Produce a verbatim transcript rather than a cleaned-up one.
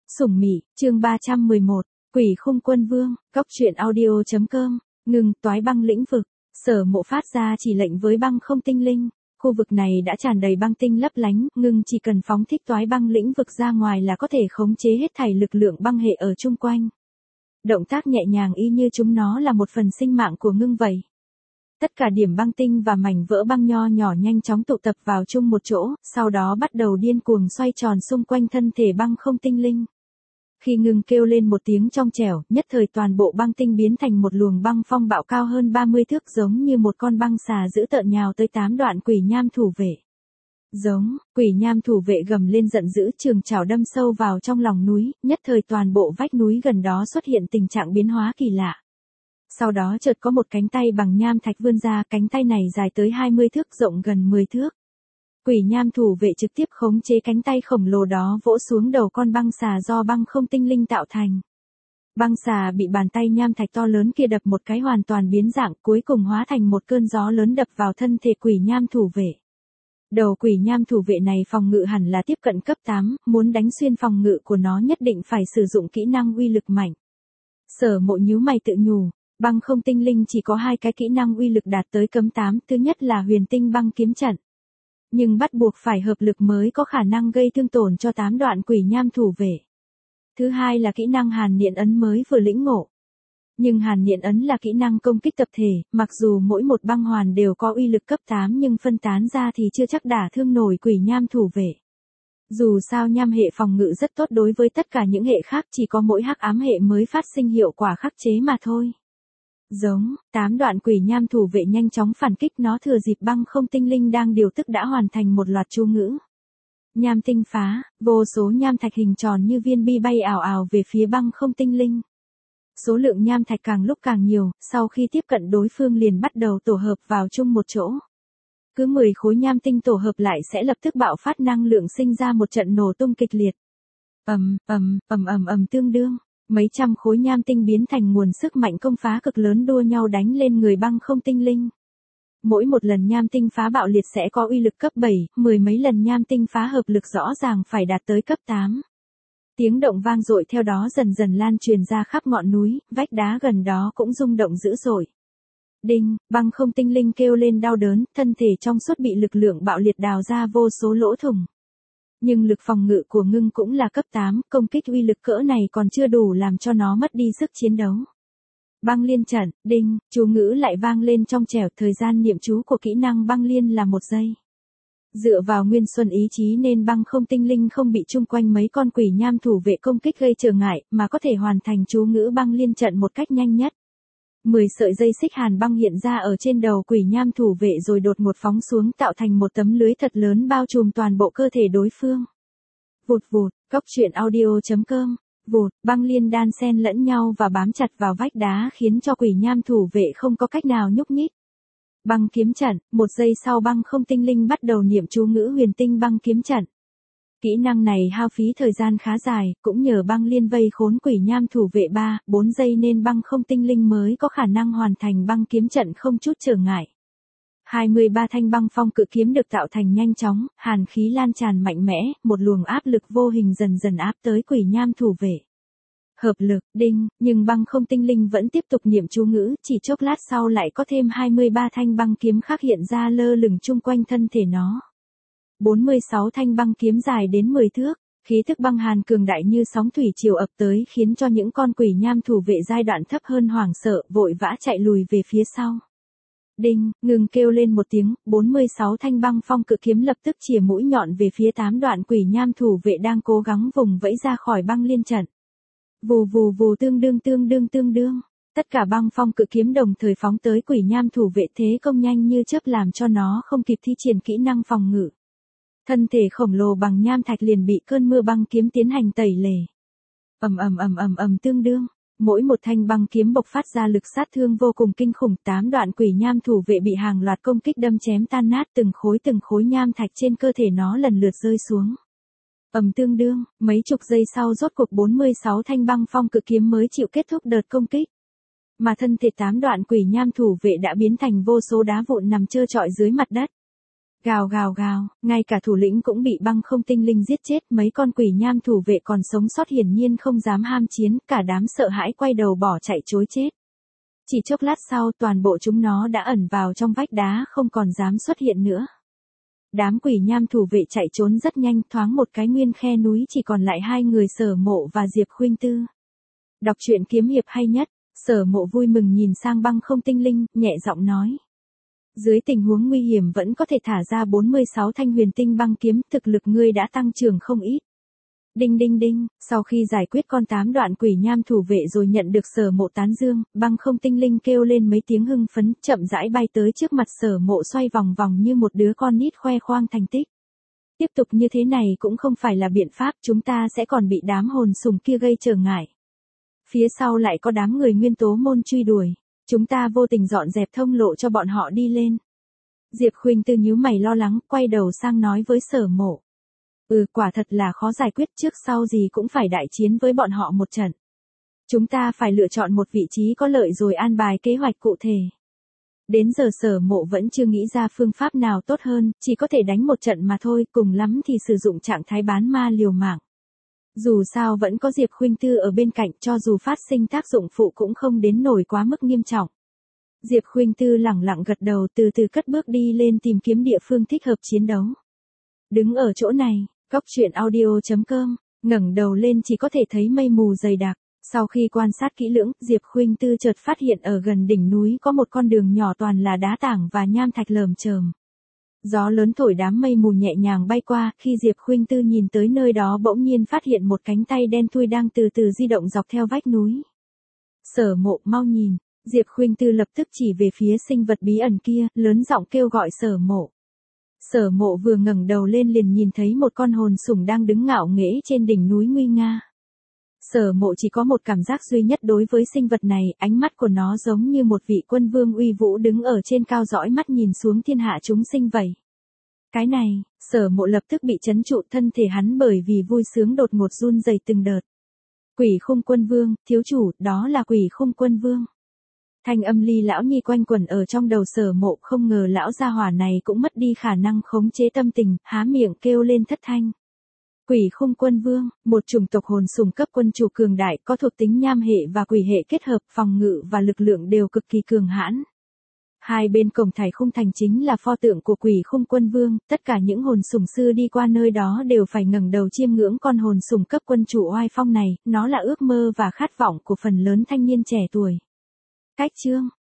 Sủng Mị, chương ba trăm mười một, Quỷ Khung Quân Vương, Cóc truyện audio chấm com, ngừng, toái băng lĩnh vực, Sở Mộ phát ra chỉ lệnh với băng không tinh linh, khu vực này đã tràn đầy băng tinh lấp lánh, ngừng chỉ cần phóng thích toái băng lĩnh vực ra ngoài là có thể khống chế hết thảy lực lượng băng hệ ở chung quanh. Động tác nhẹ nhàng y như chúng nó là một phần sinh mạng của ngưng vậy. Tất cả điểm băng tinh và mảnh vỡ băng nho nhỏ nhanh chóng tụ tập vào chung một chỗ, sau đó bắt đầu điên cuồng xoay tròn xung quanh thân thể băng không tinh linh. Khi ngưng kêu lên một tiếng trong trẻo, nhất thời toàn bộ băng tinh biến thành một luồng băng phong bạo cao hơn ba mươi thước giống như một con băng xà dữ tợn nhào tới tám đoạn quỷ nham thủ vệ. Giống, quỷ nham thủ vệ gầm lên giận dữ, trường chảo đâm sâu vào trong lòng núi, nhất thời toàn bộ vách núi gần đó xuất hiện tình trạng biến hóa kỳ lạ. Sau đó chợt có một cánh tay bằng nham thạch vươn ra, cánh tay này dài tới hai mươi thước, rộng gần mười thước. Quỷ nham thủ vệ trực tiếp khống chế cánh tay khổng lồ đó vỗ xuống đầu con băng xà do băng không tinh linh tạo thành. Băng xà bị bàn tay nham thạch to lớn kia đập một cái hoàn toàn biến dạng, cuối cùng hóa thành một cơn gió lớn đập vào thân thể quỷ nham thủ vệ. Đầu quỷ nham thủ vệ này phòng ngự hẳn là tiếp cận cấp tám, muốn đánh xuyên phòng ngự của nó nhất định phải sử dụng kỹ năng uy lực mạnh. Sở Mộ nhíu mày tự nhủ. Băng không tinh linh chỉ có hai cái kỹ năng uy lực đạt tới cấm tám, thứ nhất là huyền tinh băng kiếm trận. Nhưng bắt buộc phải hợp lực mới có khả năng gây thương tổn cho tám đoạn quỷ nham thủ vệ. Thứ hai là kỹ năng hàn niệm ấn mới vừa lĩnh ngộ. Nhưng hàn niệm ấn là kỹ năng công kích tập thể, mặc dù mỗi một băng hoàn đều có uy lực cấp tám nhưng phân tán ra thì chưa chắc đả thương nổi quỷ nham thủ vệ. Dù sao nham hệ phòng ngự rất tốt đối với tất cả những hệ khác, chỉ có mỗi hắc ám hệ mới phát sinh hiệu quả khắc chế mà thôi. Giống, tám đoạn quỷ nham thủ vệ nhanh chóng phản kích, nó thừa dịp băng không tinh linh đang điều tức đã hoàn thành một loạt chú ngữ. Nham tinh phá, vô số nham thạch hình tròn như viên bi bay ảo ảo về phía băng không tinh linh. Số lượng nham thạch càng lúc càng nhiều, sau khi tiếp cận đối phương liền bắt đầu tổ hợp vào chung một chỗ. Cứ mười khối nham tinh tổ hợp lại sẽ lập tức bạo phát năng lượng sinh ra một trận nổ tung kịch liệt. Ầm, ầm, ầm ầm ầm tương đương. Mấy trăm khối nham tinh biến thành nguồn sức mạnh công phá cực lớn đua nhau đánh lên người băng không tinh linh. Mỗi một lần nham tinh phá bạo liệt sẽ có uy lực cấp bảy, mười mấy lần nham tinh phá hợp lực rõ ràng phải đạt tới cấp tám. Tiếng động vang dội theo đó dần dần lan truyền ra khắp ngọn núi, vách đá gần đó cũng rung động dữ dội. Đinh, băng không tinh linh kêu lên đau đớn, thân thể trong suốt bị lực lượng bạo liệt đào ra vô số lỗ thủng. Nhưng lực phòng ngự của ngưng cũng là cấp tám, công kích uy lực cỡ này còn chưa đủ làm cho nó mất đi sức chiến đấu. Băng liên trận, đinh, chú ngữ lại vang lên trong trẻo, thời gian niệm chú của kỹ năng băng liên là một giây. Dựa vào nguyên xuân ý chí nên băng không tinh linh không bị chung quanh mấy con quỷ nham thủ vệ công kích gây trở ngại, mà có thể hoàn thành chú ngữ băng liên trận một cách nhanh nhất. Mười sợi dây xích hàn băng hiện ra ở trên đầu quỷ nham thủ vệ rồi đột ngột phóng xuống tạo thành một tấm lưới thật lớn bao trùm toàn bộ cơ thể đối phương. Vụt vụt, Cóc truyện audio chấm com, vụt, băng liên đan xen lẫn nhau và bám chặt vào vách đá khiến cho quỷ nham thủ vệ không có cách nào nhúc nhích. Băng kiếm trận, một giây sau băng không tinh linh bắt đầu niệm chú ngữ huyền tinh băng kiếm trận. Kỹ năng này hao phí thời gian khá dài, cũng nhờ băng liên vây khốn quỷ nham thủ vệ ba, bốn giây nên băng không tinh linh mới có khả năng hoàn thành băng kiếm trận không chút trở ngại. hai mươi ba thanh băng phong cự kiếm được tạo thành nhanh chóng, hàn khí lan tràn mạnh mẽ, một luồng áp lực vô hình dần dần áp tới quỷ nham thủ vệ. Hợp lực, đinh, nhưng băng không tinh linh vẫn tiếp tục niệm chú ngữ, chỉ chốc lát sau lại có thêm hai mươi ba thanh băng kiếm khác hiện ra lơ lửng chung quanh thân thể nó. bốn mươi sáu thanh băng kiếm dài đến mười thước, khí thức băng hàn cường đại như sóng thủy triều ập tới khiến cho những con quỷ nham thủ vệ giai đoạn thấp hơn hoảng sợ, vội vã chạy lùi về phía sau. Đinh, ngừng kêu lên một tiếng, bốn mươi sáu thanh băng phong cự kiếm lập tức chìa mũi nhọn về phía tám đoạn quỷ nham thủ vệ đang cố gắng vùng vẫy ra khỏi băng liên trận. Vù vù vù tương đương tương đương tương đương, tất cả băng phong cự kiếm đồng thời phóng tới quỷ nham thủ vệ, thế công nhanh như chớp làm cho nó không kịp thi triển kỹ năng phòng ngự. Thân thể khổng lồ bằng nham thạch liền bị cơn mưa băng kiếm tiến hành tẩy lề. Ầm ầm ầm ầm ầm tương đương, mỗi một thanh băng kiếm bộc phát ra lực sát thương vô cùng kinh khủng, tám đoạn quỷ nham thủ vệ bị hàng loạt công kích đâm chém tan nát, từng khối từng khối nham thạch trên cơ thể nó lần lượt rơi xuống. Ầm tương đương, mấy chục giây sau rốt cuộc bốn mươi sáu thanh băng phong cự kiếm mới chịu kết thúc đợt công kích. Mà thân thể tám đoạn quỷ nham thủ vệ đã biến thành vô số đá vụn nằm trơ trọi dưới mặt đất. Gào gào gào, ngay cả thủ lĩnh cũng bị băng không tinh linh giết chết, mấy con quỷ nham thủ vệ còn sống sót hiển nhiên không dám ham chiến, cả đám sợ hãi quay đầu bỏ chạy trối chết. Chỉ chốc lát sau toàn bộ chúng nó đã ẩn vào trong vách đá không còn dám xuất hiện nữa. Đám quỷ nham thủ vệ chạy trốn rất nhanh, thoáng một cái nguyên khe núi chỉ còn lại hai người Sở Mộ và Diệp Khuynh Tư. Đọc truyện kiếm hiệp hay nhất, Sở Mộ vui mừng nhìn sang băng không tinh linh, nhẹ giọng nói. Dưới tình huống nguy hiểm vẫn có thể thả ra bốn mươi sáu thanh huyền tinh băng kiếm, thực lực ngươi đã tăng trưởng không ít. Đinh đinh đinh, sau khi giải quyết con tám đoạn quỷ nham thủ vệ rồi nhận được Sở Mộ tán dương, băng không tinh linh kêu lên mấy tiếng hưng phấn, chậm rãi bay tới trước mặt Sở Mộ xoay vòng vòng như một đứa con nít khoe khoang thành tích. Tiếp tục như thế này cũng không phải là biện pháp, chúng ta sẽ còn bị đám hồn sùng kia gây trở ngại. Phía sau lại có đám người nguyên tố môn truy đuổi, chúng ta vô tình dọn dẹp thông lộ cho bọn họ đi lên. Diệp Khuynh Tư nhíu mày lo lắng, quay đầu sang nói với Sở Mộ. Ừ, quả thật là khó giải quyết, trước sau gì cũng phải đại chiến với bọn họ một trận. Chúng ta phải lựa chọn một vị trí có lợi rồi an bài kế hoạch cụ thể. Đến giờ Sở Mộ vẫn chưa nghĩ ra phương pháp nào tốt hơn, chỉ có thể đánh một trận mà thôi, cùng lắm thì sử dụng trạng thái bán ma liều mạng. Dù sao vẫn có Diệp Khuynh Tư ở bên cạnh, cho dù phát sinh tác dụng phụ cũng không đến nổi quá mức nghiêm trọng. Diệp Khuynh Tư lẳng lặng gật đầu, từ từ cất bước đi lên tìm kiếm địa phương thích hợp chiến đấu. Đứng ở chỗ này, Cốc truyện audio chấm com, ngẩng đầu lên chỉ có thể thấy mây mù dày đặc. Sau khi quan sát kỹ lưỡng, Diệp Khuynh Tư chợt phát hiện ở gần đỉnh núi có một con đường nhỏ toàn là đá tảng và nham thạch lởm chởm. Gió lớn thổi đám mây mù nhẹ nhàng bay qua, khi Diệp Khuynh Tư nhìn tới nơi đó bỗng nhiên phát hiện một cánh tay đen thui đang từ từ di động dọc theo vách núi. Sở Mộ, mau nhìn, Diệp Khuynh Tư lập tức chỉ về phía sinh vật bí ẩn kia, lớn giọng kêu gọi Sở Mộ. Sở Mộ vừa ngẩng đầu lên liền nhìn thấy một con hồn sủng đang đứng ngạo nghễ trên đỉnh núi nguy nga. Sở Mộ chỉ có một cảm giác duy nhất đối với sinh vật này, ánh mắt của nó giống như một vị quân vương uy vũ đứng ở trên cao dõi mắt nhìn xuống thiên hạ chúng sinh vậy. Cái này, Sở Mộ lập tức bị trấn trụ, thân thể hắn bởi vì vui sướng đột ngột run rẩy từng đợt. Quỷ Khung Quân Vương, thiếu chủ, đó là Quỷ Khung Quân Vương. Thanh âm Ly lão nhi quanh quẩn ở trong đầu Sở Mộ, không ngờ lão gia hỏa này cũng mất đi khả năng khống chế tâm tình, há miệng kêu lên thất thanh. Quỷ Khung Quân Vương, một chủng tộc hồn sùng cấp quân chủ cường đại, có thuộc tính nham hệ và quỷ hệ kết hợp, phòng ngự và lực lượng đều cực kỳ cường hãn. Hai bên cổng Thải Khung Thành chính là pho tượng của Quỷ Khung Quân Vương, tất cả những hồn sùng sư đi qua nơi đó đều phải ngẩng đầu chiêm ngưỡng con hồn sùng cấp quân chủ oai phong này, nó là ước mơ và khát vọng của phần lớn thanh niên trẻ tuổi. Cách chương